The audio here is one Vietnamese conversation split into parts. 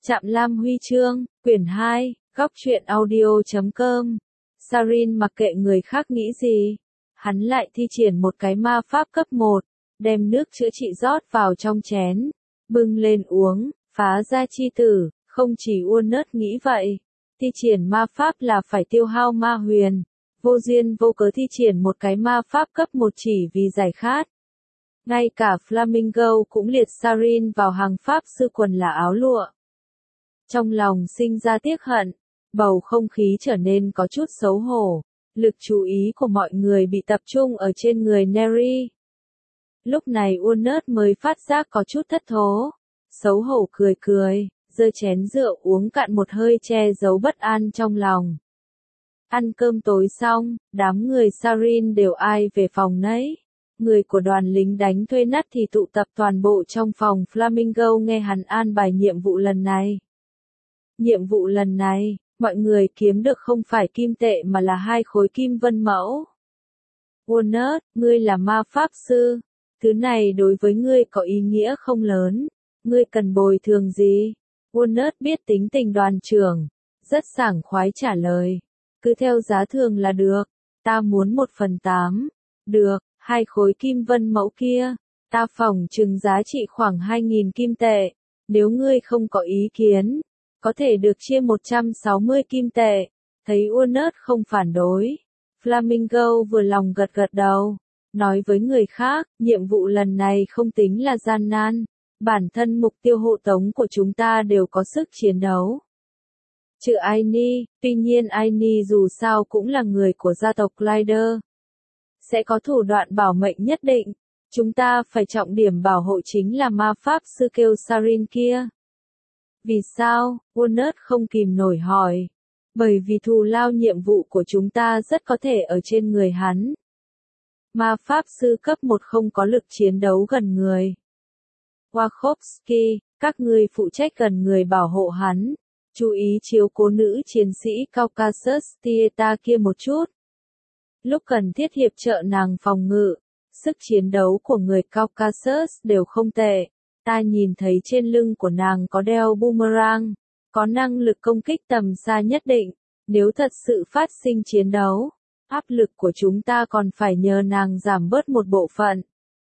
Trạm Lam Huy chương, quyển 2, góc truyện audio.com. Sarin mặc kệ người khác nghĩ gì. Hắn lại thi triển một cái ma pháp cấp 1, đem nước chữa trị rót vào trong chén, bưng lên uống, phá ra chi tử, không chỉ Walnut nghĩ vậy. Thi triển ma pháp là phải tiêu hao ma huyền, vô duyên vô cớ thi triển một cái ma pháp cấp 1 chỉ vì giải khát. Ngay cả Flamingo cũng liệt Sarin vào hàng pháp sư quần là áo lụa. Trong lòng sinh ra tiếc hận, bầu không khí trở nên có chút xấu hổ, lực chú ý của mọi người bị tập trung ở trên người Neri. Lúc này Walnut mới phát giác có chút thất thố, xấu hổ cười cười, giơ chén rượu uống cạn một hơi che giấu bất an trong lòng. Ăn cơm tối xong, đám người Sarin đều ai về phòng nấy. Người của đoàn lính đánh thuê nắt thì tụ tập toàn bộ trong phòng Flamingo nghe hắn an bài nhiệm vụ lần này. Nhiệm vụ lần này, mọi người kiếm được không phải kim tệ mà là 2 khối kim vân mẫu. Walnut, ngươi là ma pháp sư. Thứ này đối với ngươi có ý nghĩa không lớn. Ngươi cần bồi thường gì? Walnut biết tính tình đoàn trưởng. Rất sảng khoái trả lời. Cứ theo giá thường là được. Ta muốn 1/8. Được, 2 khối kim vân mẫu kia. Ta phỏng chừng giá trị khoảng 2.000 kim tệ. Nếu ngươi không có ý kiến, có thể được chia 160 kim tệ. Thấy Walnut không phản đối, Flamingo vừa lòng gật gật đầu, nói với người khác, nhiệm vụ lần này không tính là gian nan, bản thân mục tiêu hộ tống của chúng ta đều có sức chiến đấu. Trừ Aini, tuy nhiên Aini dù sao cũng là người của gia tộc Glider, sẽ có thủ đoạn bảo mệnh nhất định, chúng ta phải trọng điểm bảo hộ chính là ma pháp sư kêu Sarin kia. Vì sao? Walnut không kìm nổi hỏi. Bởi vì thù lao nhiệm vụ của chúng ta rất có thể ở trên người hắn. Ma pháp sư cấp 1 không có lực chiến đấu gần người. Wachowski, các ngươi phụ trách gần người bảo hộ hắn. Chú ý chiếu cố nữ chiến sĩ Caucasus Tieta kia một chút. Lúc cần thiết hiệp trợ nàng phòng ngự, sức chiến đấu của người Caucasus đều không tệ. Ta nhìn thấy trên lưng của nàng có đeo boomerang, có năng lực công kích tầm xa nhất định, nếu thật sự phát sinh chiến đấu, áp lực của chúng ta còn phải nhờ nàng giảm bớt một bộ phận.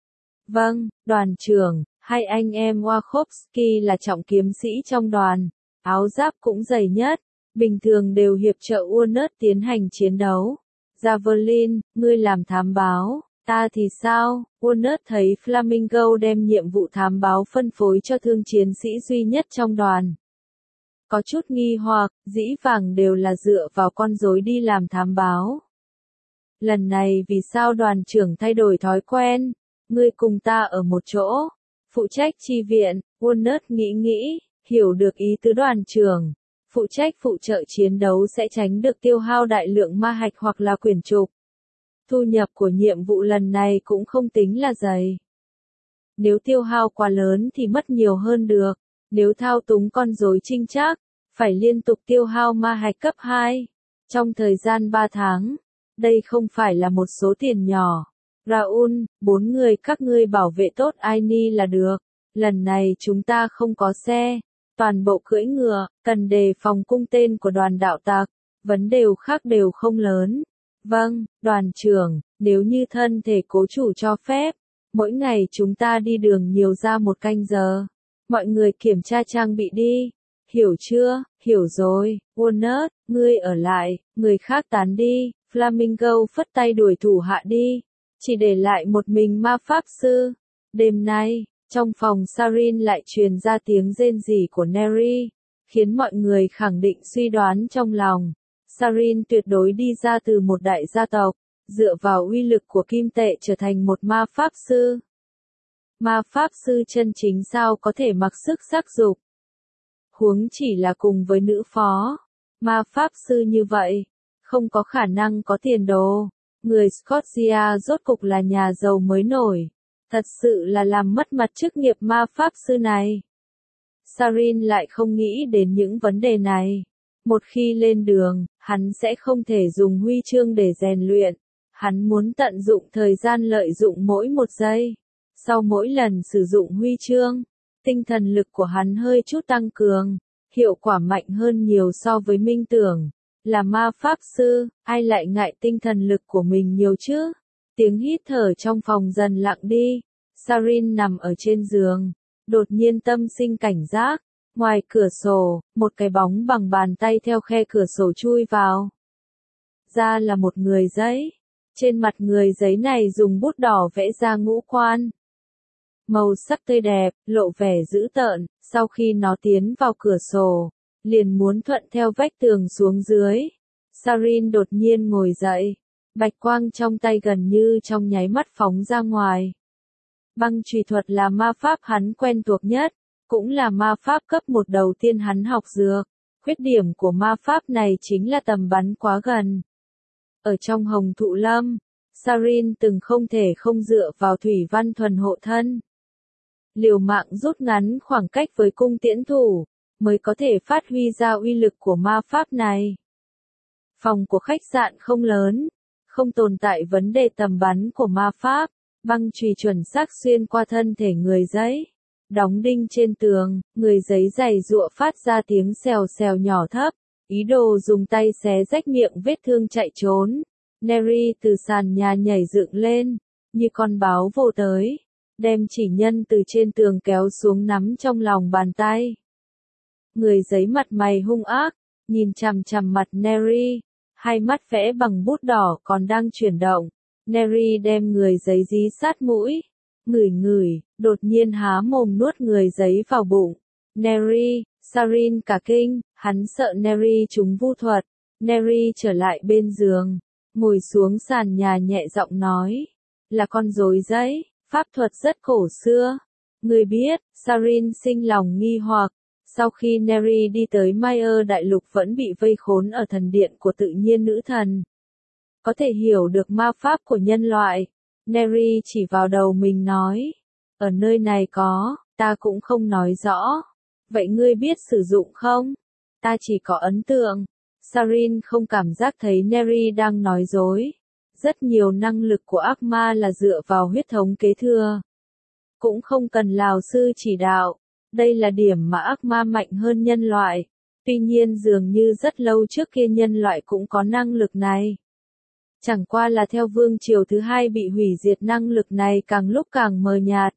Vâng, đoàn trưởng, 2 anh em Wachowski là trọng kiếm sĩ trong đoàn, áo giáp cũng dày nhất, bình thường đều hiệp trợ Walnut tiến hành chiến đấu. Javelin, ngươi làm thám báo. Ta thì sao? Walnut thấy Flamingo đem nhiệm vụ thám báo phân phối cho thương chiến sĩ duy nhất trong đoàn. Có chút nghi hoặc, dĩ vãng đều là dựa vào con rối đi làm thám báo. Lần này vì sao đoàn trưởng thay đổi thói quen? Ngươi cùng ta ở một chỗ. Phụ trách chi viện, Walnut nghĩ, hiểu được ý tứ đoàn trưởng. Phụ trách phụ trợ chiến đấu sẽ tránh được tiêu hao đại lượng ma hạch hoặc là quyển trục. Thu nhập của nhiệm vụ lần này cũng không tính là dày. Nếu tiêu hao quá lớn thì mất nhiều hơn được. Nếu thao túng con rối trinh trác, phải liên tục tiêu hao ma hạch cấp 2. Trong thời gian 3 tháng, đây không phải là một số tiền nhỏ. Raoul, 4 người các ngươi bảo vệ tốt Aini là được. Lần này chúng ta không có xe, toàn bộ cưỡi ngựa, cần đề phòng cung tên của đoàn đạo tặc. Vấn đề khác đều không lớn. Vâng, đoàn trưởng, nếu như thân thể cố chủ cho phép, mỗi ngày chúng ta đi đường nhiều ra 1 canh giờ. Mọi người kiểm tra trang bị đi. Hiểu chưa? Hiểu rồi. Walnut, ngươi ở lại, người khác tán đi. Flamingo phất tay đuổi thủ hạ đi. Chỉ để lại một mình ma pháp sư. Đêm nay, trong phòng Sarin lại truyền ra tiếng rên rỉ của Neri, khiến mọi người khẳng định suy đoán trong lòng. Sarin tuyệt đối đi ra từ một đại gia tộc, dựa vào uy lực của kim tệ trở thành một ma pháp sư. Ma pháp sư chân chính sao có thể mặc sức sắc dục? Huống chỉ là cùng với nữ phó. Ma pháp sư như vậy, không có khả năng có tiền đồ. Người Scotia rốt cục là nhà giàu mới nổi. Thật sự là làm mất mặt chức nghiệp ma pháp sư này. Sarin lại không nghĩ đến những vấn đề này. Một khi lên đường, hắn sẽ không thể dùng huy chương để rèn luyện. Hắn muốn tận dụng thời gian lợi dụng mỗi 1 giây. Sau mỗi lần sử dụng huy chương, tinh thần lực của hắn hơi chút tăng cường. hiệu quả mạnh hơn nhiều so với minh tưởng. Là ma pháp sư, ai lại ngại tinh thần lực của mình nhiều chứ? Tiếng hít thở trong phòng dần lặng đi. Sarin nằm ở trên giường, đột nhiên tâm sinh cảnh giác. Ngoài cửa sổ, một cái bóng bằng bàn tay theo khe cửa sổ chui vào. Ra là một người giấy. Trên mặt người giấy này dùng bút đỏ vẽ ra ngũ quan. Màu sắc tươi đẹp, lộ vẻ dữ tợn, sau khi nó tiến vào cửa sổ, liền muốn thuận theo vách tường xuống dưới. Sarin đột nhiên ngồi dậy, bạch quang trong tay gần như trong nháy mắt phóng ra ngoài. Băng chùy thuật là ma pháp hắn quen thuộc nhất, cũng là ma pháp cấp 1 đầu tiên hắn học dược. Khuyết điểm của ma pháp này chính là tầm bắn quá gần. Ở trong Hồng Thụ Lâm, Sarin từng không thể không dựa vào thủy văn thuần hộ thân. Liều mạng rút ngắn khoảng cách với cung tiễn thủ, mới có thể phát huy ra uy lực của ma pháp này. Phòng của khách sạn không lớn, không tồn tại vấn đề tầm bắn của ma pháp, băng chùy chuẩn xác xuyên qua thân thể người giấy. Đóng đinh trên tường, người giấy giày giụa phát ra tiếng xèo xèo nhỏ thấp, ý đồ dùng tay xé rách miệng vết thương chạy trốn. Neri từ sàn nhà nhảy dựng lên, như con báo vồ tới, đem chỉ nhân từ trên tường kéo xuống nắm trong lòng bàn tay. Người giấy mặt mày hung ác, nhìn chằm chằm mặt Neri, hai mắt vẽ bằng bút đỏ còn đang chuyển động. Neri đem người giấy dí sát mũi, ngửi ngửi, đột nhiên há mồm nuốt người giấy vào bụng. Neri, Sarin cả kinh, hắn sợ Neri trúng vu thuật. Neri trở lại bên giường, ngồi xuống sàn nhà nhẹ giọng nói, là con rối giấy, pháp thuật rất cổ xưa. Người biết, Sarin sinh lòng nghi hoặc, sau khi Neri đi tới Mayer đại lục vẫn bị vây khốn ở thần điện của tự nhiên nữ thần. Có thể hiểu được ma pháp của nhân loại. Neri chỉ vào đầu mình nói, ở nơi này có, ta cũng không nói rõ. Vậy ngươi biết sử dụng không? Ta chỉ có ấn tượng. Sarin không cảm giác thấy Neri đang nói dối. Rất nhiều năng lực của ác ma là dựa vào huyết thống kế thừa. Cũng không cần lão sư chỉ đạo. Đây là điểm mà ác ma mạnh hơn nhân loại. Tuy nhiên dường như rất lâu trước kia nhân loại cũng có năng lực này. Chẳng qua là theo vương triều thứ hai bị hủy diệt năng lực này càng lúc càng mờ nhạt.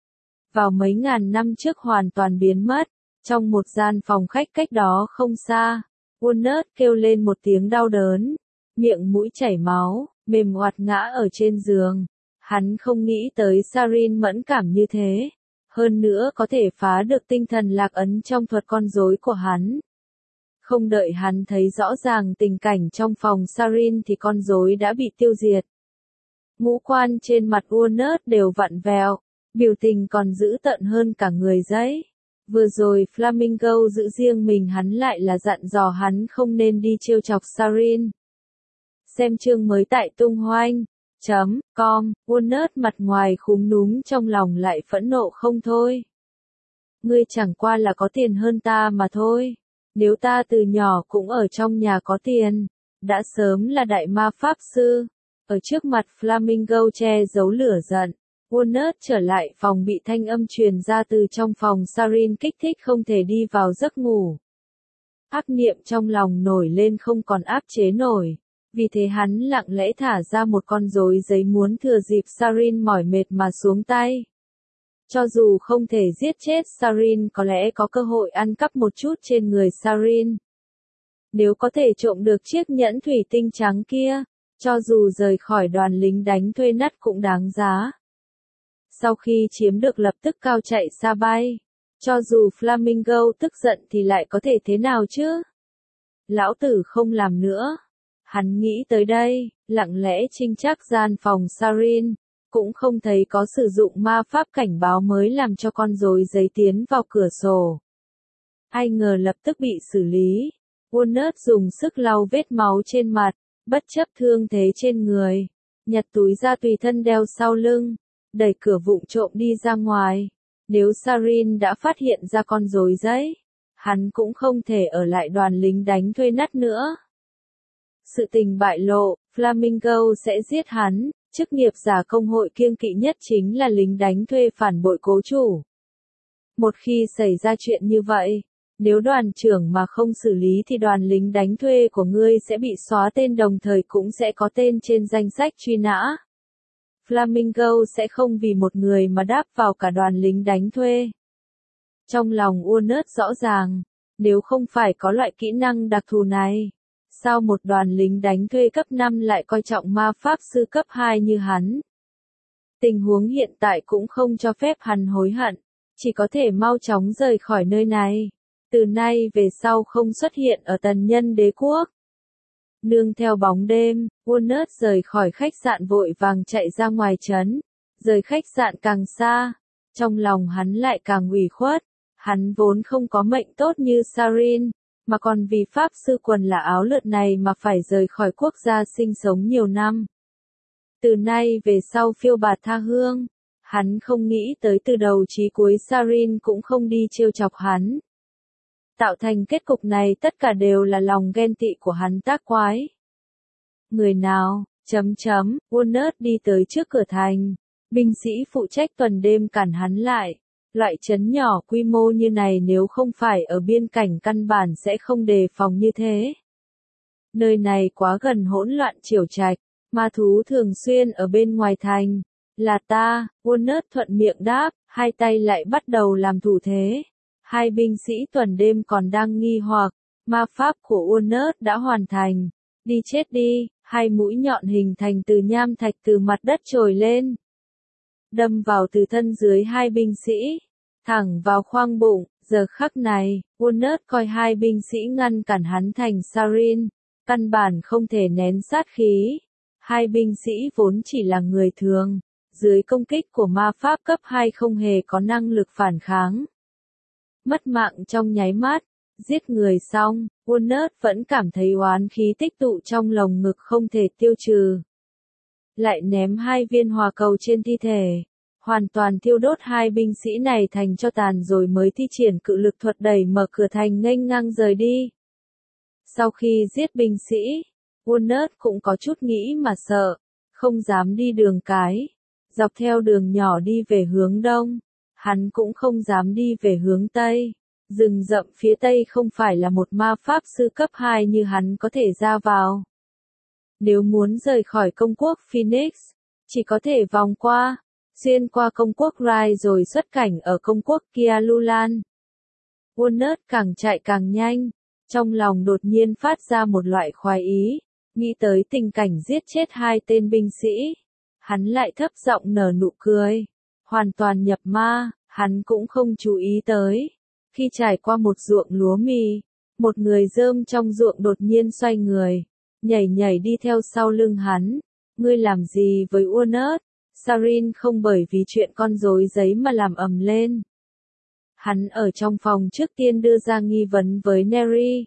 Vào mấy ngàn năm trước hoàn toàn biến mất. Trong một gian phòng khách cách đó không xa, Walnut kêu lên một tiếng đau đớn, miệng mũi chảy máu, mềm oặt ngã ở trên giường. Hắn không nghĩ tới Sarin mẫn cảm như thế, hơn nữa có thể phá được tinh thần lạc ấn trong thuật con rối của hắn. Không đợi hắn thấy rõ ràng tình cảnh trong phòng Sarin thì con rối đã bị tiêu diệt. Ngũ quan trên mặt Walnut đều vặn vẹo, biểu tình còn dữ tợn hơn cả người giấy. Vừa rồi Flamingo giữ riêng mình hắn lại là dặn dò hắn không nên đi trêu chọc Sarin. Xem chương mới tại tunghoanh.com, Walnut mặt ngoài khúm núm trong lòng lại phẫn nộ không thôi. Ngươi chẳng qua là có tiền hơn ta mà thôi. Nếu ta từ nhỏ cũng ở trong nhà có tiền, đã sớm là đại ma pháp sư. Ở trước mặt Flamingo che giấu lửa giận. Walnut trở lại phòng bị thanh âm truyền ra từ trong phòng Sarin kích thích không thể đi vào giấc ngủ. Ác niệm trong lòng nổi lên không còn áp chế nổi. Vì thế hắn lặng lẽ thả ra một con rối giấy muốn thừa dịp Sarin mỏi mệt mà xuống tay. Cho dù không thể giết chết Sarin có lẽ có cơ hội ăn cắp một chút trên người Sarin. Nếu có thể trộm được chiếc nhẫn thủy tinh trắng kia, cho dù rời khỏi đoàn lính đánh thuê nát cũng đáng giá. Sau khi chiếm được lập tức cao chạy xa bay. Cho dù Flamingo tức giận thì lại có thể thế nào chứ? Lão tử không làm nữa. Hắn nghĩ tới đây, lặng lẽ trinh trác gian phòng Sarin, cũng không thấy có sử dụng ma pháp cảnh báo mới làm cho con rối giấy tiến vào cửa sổ. Ai ngờ lập tức bị xử lý. Walnut dùng sức lau vết máu trên mặt, bất chấp thương thế trên người, nhặt túi ra tùy thân đeo sau lưng, đẩy cửa vụng trộm đi ra ngoài. Nếu Sarin đã phát hiện ra con rối giấy, hắn cũng không thể ở lại đoàn lính đánh thuê nát nữa. Sự tình bại lộ, Flamingo sẽ giết hắn, chức nghiệp giả công hội kiêng kỵ nhất chính là lính đánh thuê phản bội cố chủ. Một khi xảy ra chuyện như vậy, Nếu đoàn trưởng mà không xử lý thì đoàn lính đánh thuê của ngươi sẽ bị xóa tên, đồng thời cũng sẽ có tên trên danh sách truy nã. Flamingo sẽ không vì một người mà đáp vào cả đoàn lính đánh thuê. Trong lòng Walnut rõ ràng, nếu không phải có loại kỹ năng đặc thù này, sao một đoàn lính đánh thuê cấp 5 lại coi trọng ma pháp sư cấp 2 như hắn? Tình huống hiện tại cũng không cho phép hắn hối hận, chỉ có thể mau chóng rời khỏi nơi này. Từ nay về sau không xuất hiện ở Tần Nhân Đế quốc. Nương theo bóng đêm, Walnut rời khỏi khách sạn vội vàng chạy ra ngoài trấn. Rời khách sạn càng xa, trong lòng hắn lại càng ủy khuất. Hắn vốn không có mệnh tốt như Sarin, mà còn vì pháp sư quần là áo lượn này mà phải rời khỏi quốc gia sinh sống nhiều năm. Từ nay về sau phiêu bạt tha hương, hắn không nghĩ tới từ đầu chí cuối Sarin cũng không đi trêu chọc hắn. Tạo thành kết cục này tất cả đều là lòng ghen tị của hắn tác quái. Người nào, Walnut đi tới trước cửa thành, binh sĩ phụ trách tuần đêm cản hắn lại. Loại trấn nhỏ quy mô như này nếu không phải ở biên cảnh căn bản sẽ không đề phòng như thế. Nơi này quá gần hỗn loạn triều trạch, ma thú thường xuyên ở bên ngoài thành. Là ta, Walnut thuận miệng đáp, hai tay lại bắt đầu làm thủ thế. Hai binh sĩ tuần đêm còn đang nghi hoặc, ma pháp của Walnut đã hoàn thành. Đi chết đi, hai mũi nhọn hình thành từ nham thạch từ mặt đất trồi lên. Đâm vào từ thân dưới hai binh sĩ, thẳng vào khoang bụng. Giờ khắc này, Walnut coi hai binh sĩ ngăn cản hắn thành Sarin, căn bản không thể nén sát khí. Hai binh sĩ vốn chỉ là người thường, dưới công kích của ma pháp cấp 2 không hề có năng lực phản kháng. Mất mạng trong nháy mắt, giết người xong, Walnut vẫn cảm thấy oán khí tích tụ trong lồng ngực không thể tiêu trừ. Lại ném hai viên hỏa cầu trên thi thể, hoàn toàn thiêu đốt hai binh sĩ này thành tro tàn rồi mới thi triển cự lực thuật đẩy mở cửa thành nghênh ngang rời đi. Sau khi giết binh sĩ, Walnut cũng có chút nghĩ mà sợ, không dám đi đường cái, dọc theo đường nhỏ đi về hướng đông. Hắn cũng không dám đi về hướng Tây. Rừng rậm phía Tây không phải là một ma pháp sư cấp 2 như hắn có thể ra vào. Nếu muốn rời khỏi công quốc Phoenix, chỉ có thể vòng qua, xuyên qua công quốc Rai rồi xuất cảnh ở công quốc Kialulan. Walnut càng chạy càng nhanh, trong lòng đột nhiên phát ra một loại khoái ý, nghĩ tới tình cảnh giết chết hai tên binh sĩ. Hắn lại thấp giọng nở nụ cười. Hoàn toàn nhập ma, hắn cũng không chú ý tới. Khi trải qua một ruộng lúa mì, một người rơm trong ruộng đột nhiên xoay người, nhảy đi theo sau lưng hắn. Ngươi làm gì với Walnut? Sarin không bởi vì chuyện con rối giấy mà làm ầm lên. Hắn ở trong phòng trước tiên đưa ra nghi vấn với Neri.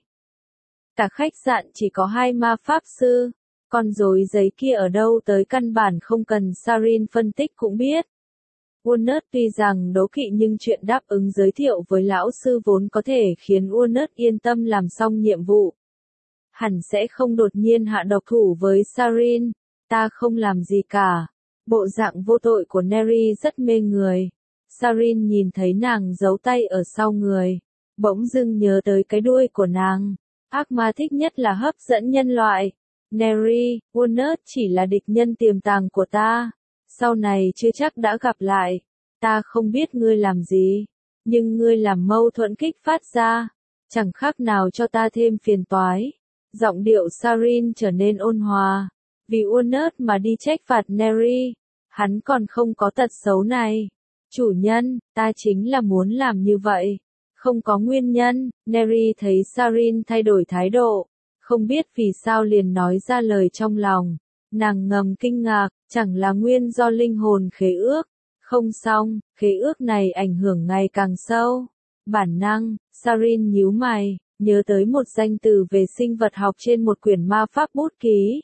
Cả khách sạn chỉ có hai ma pháp sư, con rối giấy kia ở đâu tới căn bản không cần Sarin phân tích cũng biết. Walnut tuy rằng đố kỵ nhưng chuyện đáp ứng giới thiệu với lão sư vốn có thể khiến Walnut yên tâm làm xong nhiệm vụ. Hẳn sẽ không đột nhiên hạ độc thủ với Sarin. Ta không làm gì cả. Bộ dạng vô tội của Neri rất mê người. Sarin nhìn thấy nàng giấu tay ở sau người, bỗng dưng nhớ tới cái đuôi của nàng. Ác ma thích nhất là hấp dẫn nhân loại. Neri, Walnut chỉ là địch nhân tiềm tàng của ta. Sau này chưa chắc đã gặp lại. Ta không biết ngươi làm gì, nhưng ngươi làm mâu thuẫn kích phát ra, chẳng khác nào cho ta thêm phiền toái. Giọng điệu Sarin trở nên ôn hòa. Vì Walnut mà đi trách phạt Neri, hắn còn không có tật xấu này. Chủ nhân, ta chính là muốn làm như vậy. Không có nguyên nhân. Neri thấy Sarin thay đổi thái độ, không biết vì sao liền nói ra lời trong lòng. Nàng ngầm kinh ngạc, chẳng là nguyên do linh hồn khế ước. Không xong, khế ước này ảnh hưởng ngày càng sâu. Bản năng, Sarin nhíu mày, nhớ tới một danh từ về sinh vật học trên một quyển ma pháp bút ký.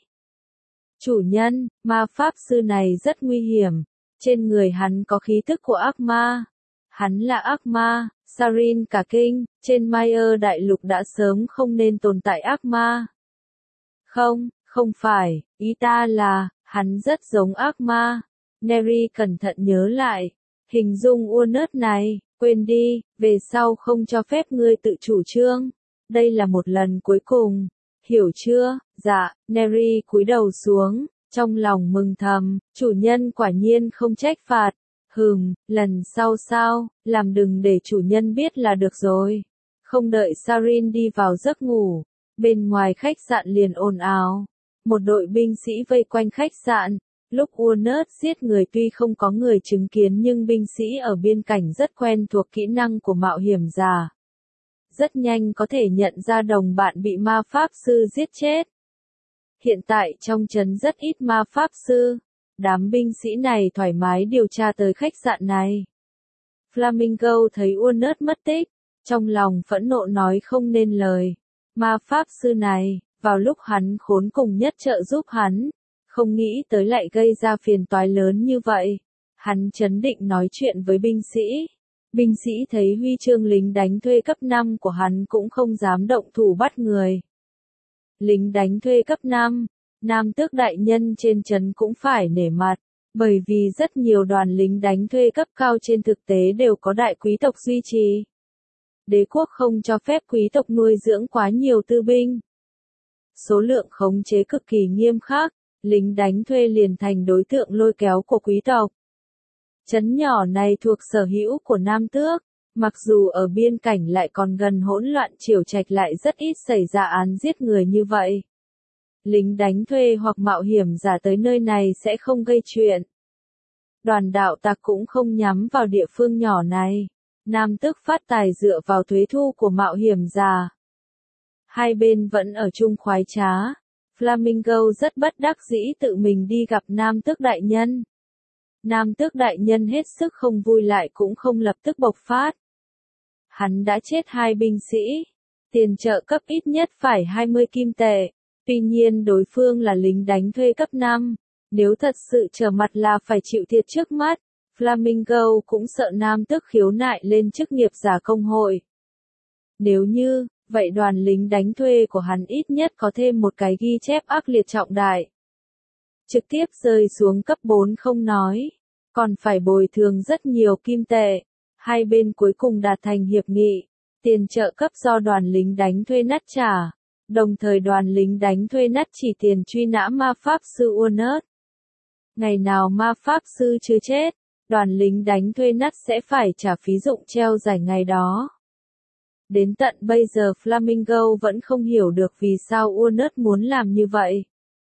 Chủ nhân, ma pháp sư này rất nguy hiểm. Trên người hắn có khí tức của ác ma. Hắn là ác ma. Sarin cả kinh, trên Mayer đại lục đã sớm không nên tồn tại ác ma. Không phải, ý ta là, hắn rất giống ác ma. Neri cẩn thận nhớ lại, hình dung Walnut này, Quên đi, về sau không cho phép ngươi tự chủ trương. Đây là một lần cuối cùng. Hiểu chưa? Dạ, Neri cúi đầu xuống, trong lòng mừng thầm, chủ nhân quả nhiên không trách phạt. Lần sau sao, làm đừng để chủ nhân biết là được rồi. Không đợi Sarin đi vào giấc ngủ, bên ngoài khách sạn liền ồn ào. Một đội binh sĩ vây quanh khách sạn. Lúc Uonut giết người tuy không có người chứng kiến nhưng binh sĩ ở biên cảnh rất quen thuộc kỹ năng của mạo hiểm giả. Rất nhanh có thể nhận ra đồng bạn bị ma pháp sư giết chết. Hiện tại trong trấn rất ít ma pháp sư. Đám binh sĩ này thoải mái điều tra tới khách sạn này. Flamingo thấy Uonut mất tích, trong lòng phẫn nộ nói không nên lời. Ma pháp sư này, vào lúc hắn khốn cùng nhất trợ giúp hắn, không nghĩ tới lại gây ra phiền toái lớn như vậy. Hắn trấn định nói chuyện với binh sĩ. Binh sĩ thấy huy chương lính đánh thuê cấp 5 của hắn cũng không dám động thủ bắt người. Lính đánh thuê cấp 5, Nam Tước đại nhân trên trấn cũng phải nể mặt, bởi vì rất nhiều đoàn lính đánh thuê cấp cao trên thực tế đều có đại quý tộc duy trì. Đế quốc không cho phép quý tộc nuôi dưỡng quá nhiều tư binh. Số lượng khống chế cực kỳ nghiêm khắc, lính đánh thuê liền thành đối tượng lôi kéo của quý tộc. Trấn nhỏ này thuộc sở hữu của Nam Tước, mặc dù ở biên cảnh lại còn gần hỗn loạn triều trạch lại rất ít xảy ra án giết người như vậy. Lính đánh thuê hoặc mạo hiểm giả tới nơi này sẽ không gây chuyện. Đoàn đạo tặc cũng không nhắm vào địa phương nhỏ này. Nam Tước phát tài dựa vào thuế thu của mạo hiểm giả. Hai bên vẫn ở chung khoái trá. Flamingo rất bất đắc dĩ tự mình đi gặp Nam Tước đại nhân. Nam Tước đại nhân hết sức không vui lại cũng không lập tức bộc phát. Hắn đã chết 2 binh sĩ. Tiền trợ cấp ít nhất phải 20 kim tệ. Tuy nhiên đối phương là lính đánh thuê cấp 5. Nếu thật sự trở mặt là phải chịu thiệt trước mắt. Flamingo cũng sợ Nam Tước khiếu nại lên chức nghiệp giả công hội. Nếu như, vậy đoàn lính đánh thuê của hắn ít nhất có thêm một cái ghi chép ác liệt trọng đại. Trực tiếp rơi xuống cấp 4 không nói, còn phải bồi thường rất nhiều kim tệ. Hai bên cuối cùng đạt thành hiệp nghị, tiền trợ cấp do đoàn lính đánh thuê nắt trả, đồng thời đoàn lính đánh thuê nắt chỉ tiền truy nã ma pháp sư Uonut. Ngày nào ma pháp sư chưa chết, đoàn lính đánh thuê nắt sẽ phải trả phí dụng treo giải ngày đó. Đến tận bây giờ Flamingo vẫn không hiểu được vì sao Uonut muốn làm như vậy.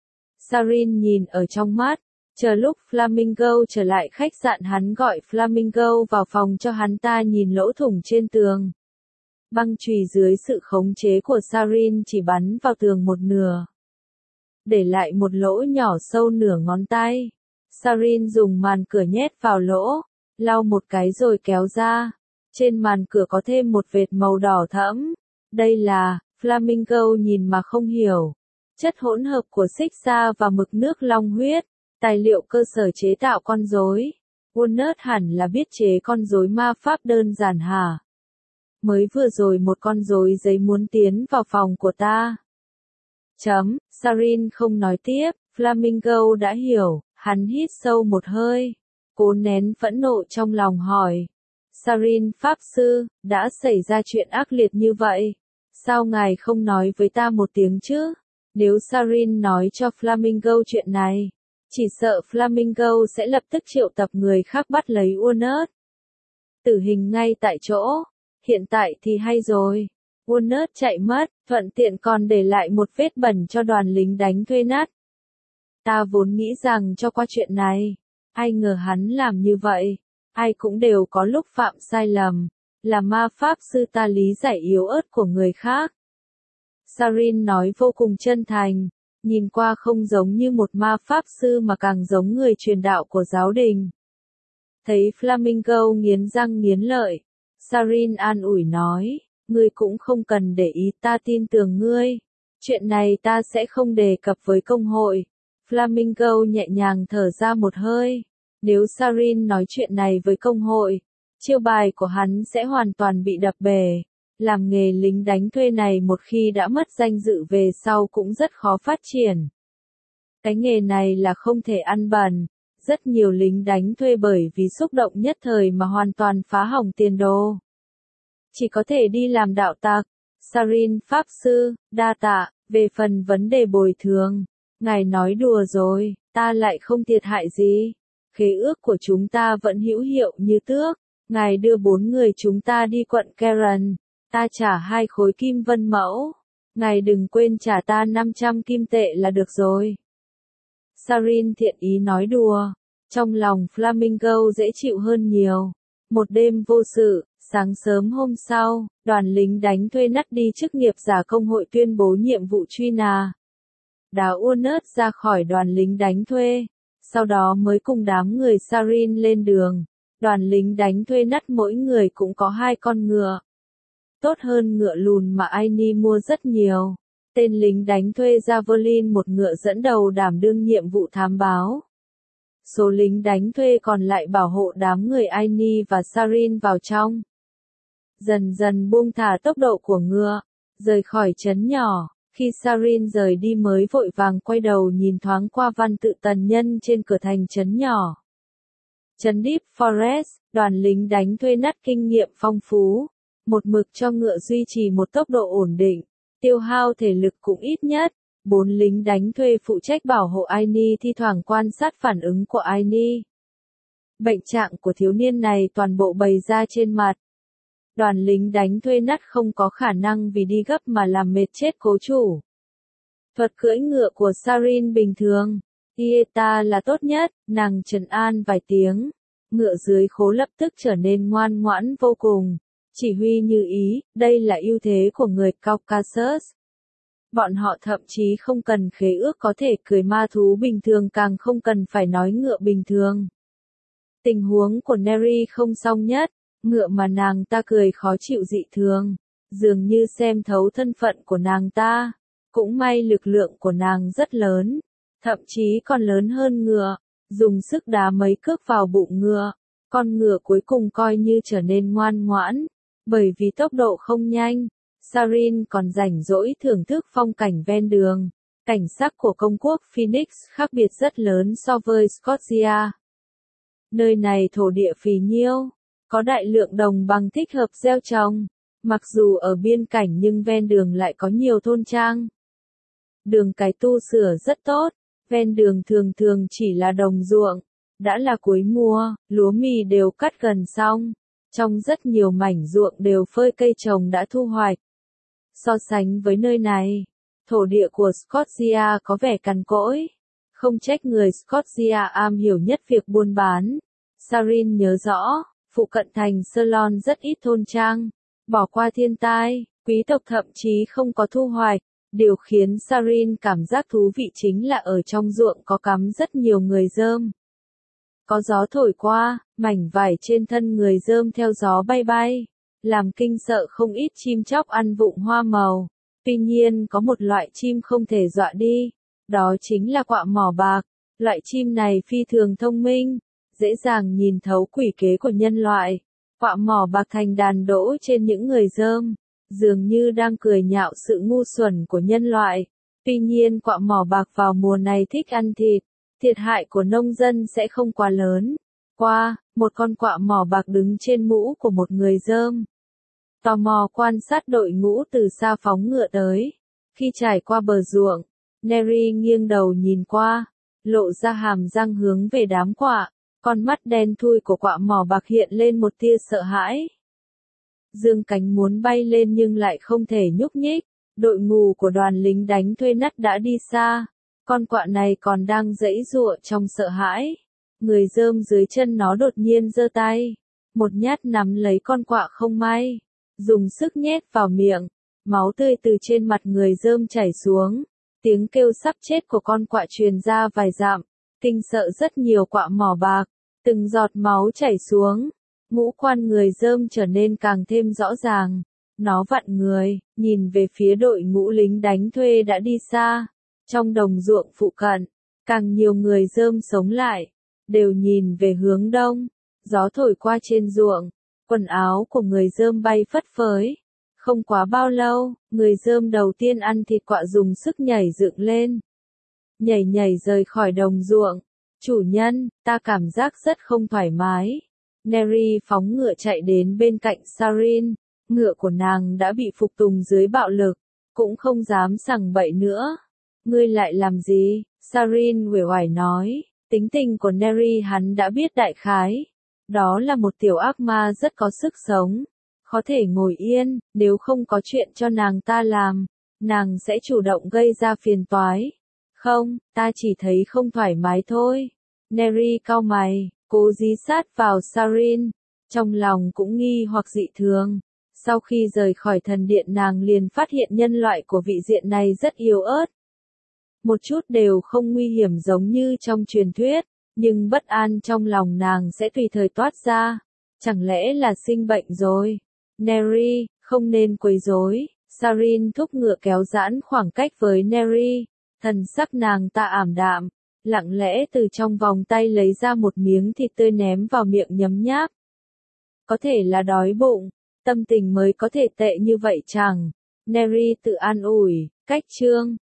Sarin nhìn ở trong mắt, chờ lúc Flamingo trở lại khách sạn hắn gọi Flamingo vào phòng cho hắn ta nhìn lỗ thủng trên tường. Băng chùy dưới sự khống chế của Sarin chỉ bắn vào tường một nửa, để lại một lỗ nhỏ sâu nửa ngón tay. Sarin dùng màn cửa nhét vào lỗ, lau một cái rồi kéo ra. Trên màn cửa có thêm một vệt màu đỏ thẫm. Đây là, Flamingo nhìn mà không hiểu. Chất hỗn hợp của xích xa và mực nước long huyết, tài liệu cơ sở chế tạo con rối. Uonut hẳn là biết chế con rối ma pháp đơn giản hả? Mới vừa rồi một con rối giấy muốn tiến vào phòng của ta. Sarin không nói tiếp, Flamingo đã hiểu, hắn hít sâu một hơi, cố nén phẫn nộ trong lòng hỏi. Sarin pháp sư, đã xảy ra chuyện ác liệt như vậy, sao ngài không nói với ta một tiếng chứ? Nếu Sarin nói cho Flamingo chuyện này, chỉ sợ Flamingo sẽ lập tức triệu tập người khác bắt lấy Uonut. Tử hình ngay tại chỗ, hiện tại thì hay rồi. Uonut chạy mất, thuận tiện còn để lại một vết bẩn cho đoàn lính đánh thuê nát. Ta vốn nghĩ rằng cho qua chuyện này, ai ngờ hắn làm như vậy. Ai cũng đều có lúc phạm sai lầm, là ma pháp sư ta lý giải yếu ớt của người khác. Sarin nói vô cùng chân thành, nhìn qua không giống như một ma pháp sư mà càng giống người truyền đạo của giáo đình. Thấy Flamingo nghiến răng nghiến lợi, Sarin an ủi nói, ngươi cũng không cần để ý, ta tin tưởng ngươi. Chuyện này ta sẽ không đề cập với công hội. Flamingo nhẹ nhàng thở ra một hơi. Nếu Sarin nói chuyện này với công hội, chiêu bài của hắn sẽ hoàn toàn bị đập bể. Làm nghề lính đánh thuê này một khi đã mất danh dự về sau cũng rất khó phát triển. Cái nghề này là không thể ăn bẩn, Rất nhiều lính đánh thuê bởi vì xúc động nhất thời mà hoàn toàn phá hỏng tiền đồ. Chỉ có thể đi làm đạo tặc. Sarin Pháp Sư, đa tạ, về phần vấn đề bồi thường. Ngài nói đùa rồi, ta lại không thiệt hại gì. Khế ước của chúng ta vẫn hữu hiệu như trước. Ngài đưa 4 người chúng ta đi quận Karen. Ta trả 2 khối kim vân mẫu. Ngài đừng quên trả ta 500 kim tệ là được rồi. Sarin thiện ý nói đùa. Trong lòng Flamingo dễ chịu hơn nhiều. Một đêm vô sự, sáng sớm hôm sau, đoàn lính đánh thuê nắt đi chức nghiệp giả công hội tuyên bố nhiệm vụ truy nã. Đào Uonut ra khỏi đoàn lính đánh thuê. Sau đó mới cùng đám người Sarin lên đường. Đoàn lính đánh thuê nắt mỗi người cũng có 2 con ngựa. Tốt hơn ngựa lùn mà Aini mua rất nhiều. Tên lính đánh thuê Javelin một ngựa dẫn đầu đảm đương nhiệm vụ thám báo. Số lính đánh thuê còn lại bảo hộ đám người Aini và Sarin vào trong. Dần dần buông thả tốc độ của ngựa, rời khỏi trấn nhỏ. Khi Sarin rời đi mới vội vàng quay đầu nhìn thoáng qua văn tự tần nhân trên cửa thành trấn nhỏ. Trấn Deep Forest, đoàn lính đánh thuê nắt kinh nghiệm phong phú. Một mực cho ngựa duy trì một tốc độ ổn định, tiêu hao thể lực cũng ít nhất. 4 lính đánh thuê phụ trách bảo hộ Aini thi thoảng quan sát phản ứng của Aini. Bệnh trạng của thiếu niên này toàn bộ bày ra trên mặt. Đoàn lính đánh thuê nắt không có khả năng vì đi gấp mà làm mệt chết cố chủ. Thuật cưỡi ngựa của Sarin bình thường. Ieta là tốt nhất, nàng trấn an vài tiếng. Ngựa dưới khố lập tức trở nên ngoan ngoãn vô cùng. Chỉ huy như ý, đây là ưu thế của người Caucasus. Bọn họ thậm chí không cần khế ước có thể cưỡi ma thú bình thường, càng không cần phải nói ngựa bình thường. Tình huống của Neri không xong nhất, ngựa mà nàng ta cười khó chịu dị thường, dường như xem thấu thân phận của nàng ta. Cũng may lực lượng của nàng rất lớn, thậm chí còn lớn hơn ngựa, dùng sức đá mấy cước vào bụng ngựa. Con ngựa cuối cùng coi như trở nên ngoan ngoãn, bởi vì tốc độ không nhanh. Sarin còn rảnh rỗi thưởng thức phong cảnh ven đường. Cảnh sắc của công quốc Phoenix khác biệt rất lớn so với Scotia. Nơi này thổ địa phì nhiêu, có đại lượng đồng bằng thích hợp gieo trồng. Mặc dù ở biên cảnh nhưng ven đường lại có nhiều thôn trang. Đường cái tu sửa rất tốt, ven đường thường thường chỉ là đồng ruộng. Đã là cuối mùa, lúa mì đều cắt gần xong. Trong rất nhiều mảnh ruộng đều phơi cây trồng đã thu hoạch. So sánh với nơi này, thổ địa của Scotia có vẻ cằn cỗi. Không trách người Scotia am hiểu nhất việc buôn bán. Sarin nhớ rõ, phụ cận thành Ceylon rất ít thôn trang. Bỏ qua thiên tai, quý tộc thậm chí không có thu hoạch. Điều khiến Sarin cảm giác thú vị chính là ở trong ruộng có cắm rất nhiều người dơm. Có gió thổi qua, mảnh vải trên thân người dơm theo gió bay bay, làm kinh sợ không ít chim chóc ăn vụng hoa màu. Tuy nhiên có một loại chim không thể dọa đi, đó chính là quạ mỏ bạc. Loại chim này phi thường thông minh, dễ dàng nhìn thấu quỷ kế của nhân loại. Quạ mỏ bạc thành đàn đỗ trên những người dơm, dường như đang cười nhạo sự ngu xuẩn của nhân loại. Tuy nhiên quạ mỏ bạc vào mùa này thích ăn thịt, thiệt hại của nông dân sẽ không quá lớn. Một con quạ mỏ bạc đứng trên mũ của một người dơm. Tò mò quan sát đội ngũ từ xa phóng ngựa tới. Khi trải qua bờ ruộng, Neri nghiêng đầu nhìn qua, lộ ra hàm răng hướng về đám quạ. Con mắt đen thui của quạ mỏ bạc hiện lên một tia sợ hãi. Dương cánh muốn bay lên nhưng lại không thể nhúc nhích. Đội ngũ của đoàn lính đánh thuê nắt đã đi xa. Con quạ này còn đang giãy giụa trong sợ hãi. Người dơm dưới chân nó đột nhiên giơ tay. Một nhát nắm lấy con quạ không may. Dùng sức nhét vào miệng. Máu tươi từ trên mặt người dơm chảy xuống. Tiếng kêu sắp chết của con quạ truyền ra vài dặm. Kinh sợ rất nhiều quạ mỏ bạc. Từng giọt máu chảy xuống. Ngũ quan người dơm trở nên càng thêm rõ ràng. Nó vặn người, nhìn về phía đội ngũ lính đánh thuê đã đi xa. Trong đồng ruộng phụ cận, càng nhiều người dơm sống lại, đều nhìn về hướng đông. Gió thổi qua trên ruộng, quần áo của người dơm bay phất phới. Không quá bao lâu, người dơm đầu tiên ăn thịt quạ dùng sức nhảy dựng lên. Nhảy nhảy rời khỏi đồng ruộng, Chủ nhân, ta cảm giác rất không thoải mái. Neri phóng ngựa chạy đến bên cạnh Sarin, ngựa của nàng đã bị phục tùng dưới bạo lực, cũng không dám sằng bậy nữa. Ngươi lại làm gì? Sarin uể oải nói, tính tình của Neri hắn đã biết đại khái. Đó là một tiểu ác ma rất có sức sống, có thể ngồi yên, nếu không có chuyện cho nàng ta làm, nàng sẽ chủ động gây ra phiền toái. Không, ta chỉ thấy không thoải mái thôi. Neri cau mày, cố dí sát vào Sarin, trong lòng cũng nghi hoặc dị thường. Sau khi rời khỏi thần điện nàng liền phát hiện nhân loại của vị diện này rất yếu ớt. Một chút đều không nguy hiểm giống như trong truyền thuyết, nhưng bất an trong lòng nàng sẽ tùy thời toát ra. Chẳng lẽ là sinh bệnh rồi? Neri, không nên quấy rối. Sarin thúc ngựa kéo giãn khoảng cách với Neri, thần sắc nàng ta ảm đạm, lặng lẽ từ trong vòng tay lấy ra một miếng thịt tươi ném vào miệng nhấm nháp. Có thể là đói bụng, tâm tình mới có thể tệ như vậy chẳng? Neri tự an ủi, cách chương.